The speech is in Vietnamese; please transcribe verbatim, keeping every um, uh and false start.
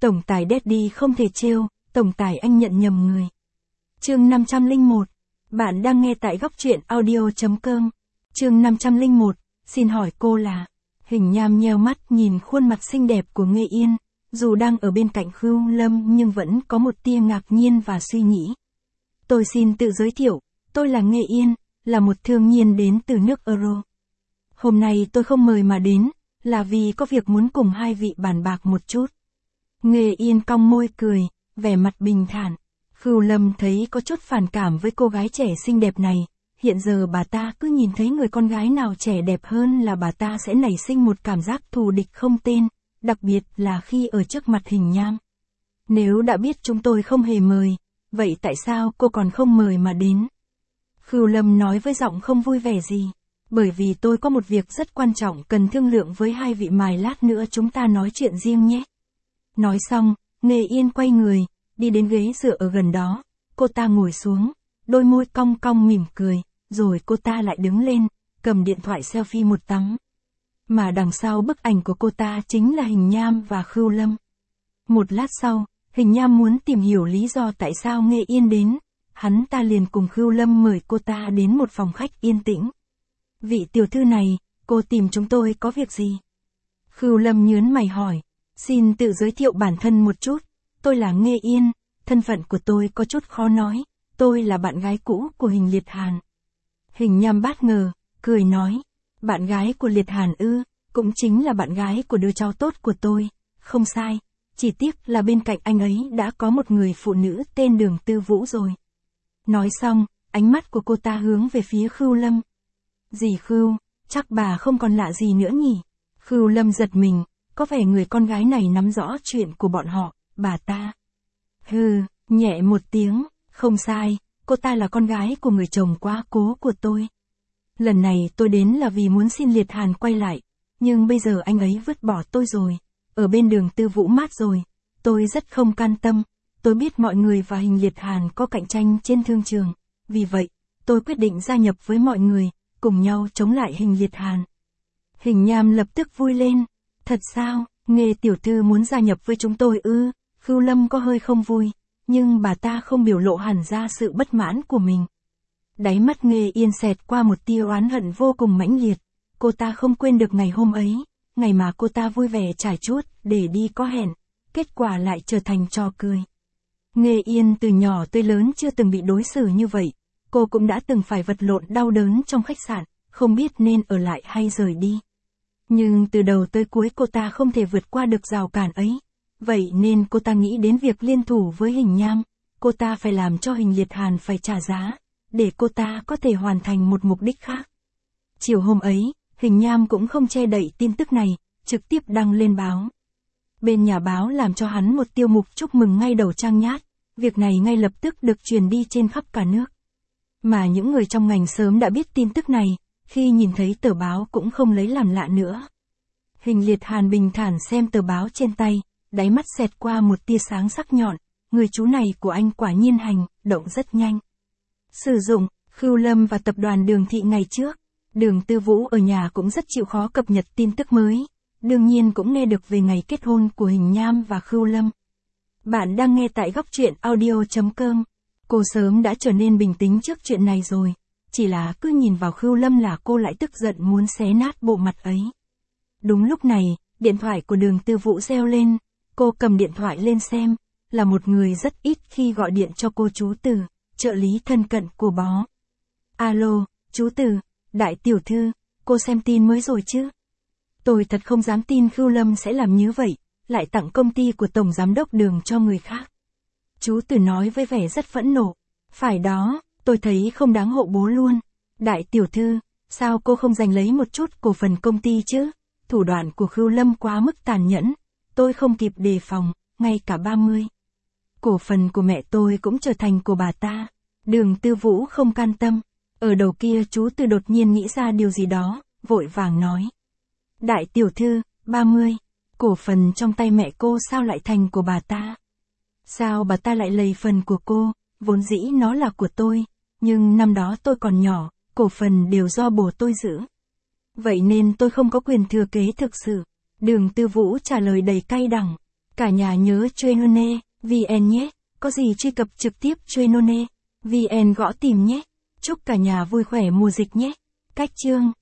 Tổng tài Daddy không thể trêu, tổng tài anh nhận nhầm người. Chương năm trăm lẻ một. Bạn đang nghe tại góc truyện audio chấm com. Chương năm trăm lẻ một. Xin hỏi cô là... Hình Nham nheo mắt nhìn khuôn mặt xinh đẹp của Nghê Yên, dù đang ở bên cạnh Khưu Lâm nhưng vẫn có một tia ngạc nhiên và suy nghĩ. Tôi xin tự giới thiệu, tôi là Nghê Yên, là một thương nhiên đến từ nước Euro. Hôm nay tôi không mời mà đến, là vì có việc muốn cùng hai vị bàn bạc một chút. Nghê Yên cong môi cười, vẻ mặt bình thản. Khưu Lâm thấy có chút phản cảm với cô gái trẻ xinh đẹp này. Hiện giờ bà ta cứ nhìn thấy người con gái nào trẻ đẹp hơn là bà ta sẽ nảy sinh một cảm giác thù địch không tên, đặc biệt là khi ở trước mặt Hình Nham. Nếu đã biết chúng tôi không hề mời, vậy tại sao cô còn không mời mà đến? Khưu Lâm nói với giọng không vui vẻ gì. Bởi vì tôi có một việc rất quan trọng cần thương lượng với hai vị, mài lát nữa chúng ta nói chuyện riêng nhé. Nói xong, Nghê Yên quay người, đi đến ghế dựa ở gần đó. Cô ta ngồi xuống, đôi môi cong cong mỉm cười, rồi cô ta lại đứng lên, cầm điện thoại selfie một tấm. Mà đằng sau bức ảnh của cô ta chính là Hình Nham và Khưu Lâm. Một lát sau, Hình Nham muốn tìm hiểu lý do tại sao Nghê Yên đến. Hắn ta liền cùng Khưu Lâm mời cô ta đến một phòng khách yên tĩnh. Vị tiểu thư này, cô tìm chúng tôi có việc gì? Khưu Lâm nhớn mày hỏi. Xin tự giới thiệu bản thân một chút. Tôi là Nghê Yên, thân phận của tôi có chút khó nói. Tôi là bạn gái cũ của Hình Liệt Hàn. Hình Nham bất ngờ, cười nói. Bạn gái của Liệt Hàn ư, cũng chính là bạn gái của đứa cháu tốt của tôi. Không sai, chỉ tiếc là bên cạnh anh ấy đã có một người phụ nữ tên Đường Tư Vũ rồi. Nói xong, ánh mắt của cô ta hướng về phía Khưu Lâm. Dì Khưu, chắc bà không còn lạ gì nữa nhỉ? Khưu Lâm giật mình, có vẻ người con gái này nắm rõ chuyện của bọn họ, bà ta. Hừ, nhẹ một tiếng, không sai, cô ta là con gái của người chồng quá cố của tôi. Lần này tôi đến là vì muốn xin Liệt Hàn quay lại, nhưng bây giờ anh ấy vứt bỏ tôi rồi, ở bên Đường Tư Vũ mát rồi, tôi rất không can tâm. Tôi biết mọi người và Hình Liệt Hàn có cạnh tranh trên thương trường, vì vậy, tôi quyết định gia nhập với mọi người, cùng nhau chống lại Hình Liệt Hàn. Hình Nham lập tức vui lên. Thật sao, Nghê tiểu thư muốn gia nhập với chúng tôi ư? Khưu Lâm có hơi không vui, nhưng bà ta không biểu lộ hẳn ra sự bất mãn của mình. Đáy mắt Nghê Yên xẹt qua một tia oán hận vô cùng mãnh liệt. Cô ta không quên được ngày hôm ấy, ngày mà cô ta vui vẻ trải chuốt để đi có hẹn, kết quả lại trở thành trò cười. Nghê Yên từ nhỏ tới lớn chưa từng bị đối xử như vậy. Cô cũng đã từng phải vật lộn đau đớn trong khách sạn, không biết nên ở lại hay rời đi. Nhưng từ đầu tới cuối cô ta không thể vượt qua được rào cản ấy. Vậy nên cô ta nghĩ đến việc liên thủ với Hình Nham. Cô ta phải làm cho Hình Liệt Hàn phải trả giá, để cô ta có thể hoàn thành một mục đích khác. Chiều hôm ấy, Hình Nham cũng không che đậy tin tức này, trực tiếp đăng lên báo. Bên nhà báo làm cho hắn một tiêu mục chúc mừng ngay đầu trang nhát. Việc này ngay lập tức được truyền đi trên khắp cả nước. Mà những người trong ngành sớm đã biết tin tức này, khi nhìn thấy tờ báo cũng không lấy làm lạ nữa. Hình Liệt Hàn bình thản xem tờ báo trên tay, đáy mắt xẹt qua một tia sáng sắc nhọn, người chú này của anh quả nhiên hành, động rất nhanh. Sử dụng, Khưu Lâm và tập đoàn Đường Thị ngày trước, Đường Tư Vũ ở nhà cũng rất chịu khó cập nhật tin tức mới, đương nhiên cũng nghe được về ngày kết hôn của Hình Nham và Khưu Lâm. Bạn đang nghe tại góc truyện audio chấm com. Cô sớm đã trở nên bình tĩnh trước chuyện này rồi, chỉ là cứ nhìn vào Khưu Lâm là cô lại tức giận muốn xé nát bộ mặt ấy. Đúng lúc này, điện thoại của Đường Tư Vũ reo lên, cô cầm điện thoại lên xem, là một người rất ít khi gọi điện cho cô chú Từ, trợ lý thân cận của bó. Alo, chú Từ, đại tiểu thư, cô xem tin mới rồi chứ? Tôi thật không dám tin Khưu Lâm sẽ làm như vậy, lại tặng công ty của Tổng Giám đốc Đường cho người khác. Chú Từ nói với vẻ rất phẫn nộ. Phải đó, tôi thấy không đáng hộ bố luôn. Đại tiểu thư, sao cô không giành lấy một chút cổ phần công ty chứ? Thủ đoạn của Khưu Lâm quá mức tàn nhẫn. Tôi không kịp đề phòng, ngay cả ba mươi. Cổ phần của mẹ tôi cũng trở thành của bà ta. Đường Tư Vũ không can tâm. Ở đầu kia chú Từ đột nhiên nghĩ ra điều gì đó, vội vàng nói. Đại tiểu thư, ba mươi. Cổ phần trong tay mẹ cô sao lại thành của bà ta? Sao bà ta lại lấy phần của cô, vốn dĩ nó là của tôi, nhưng năm đó tôi còn nhỏ, cổ phần đều do bố tôi giữ. Vậy nên tôi không có quyền thừa kế thực sự. Đường Tư Vũ trả lời đầy cay đắng. Cả nhà nhớ Trainone vê en nhé, có gì truy cập trực tiếp Trainone vê en gõ tìm nhé. Chúc cả nhà vui khỏe mùa dịch nhé. Cách chương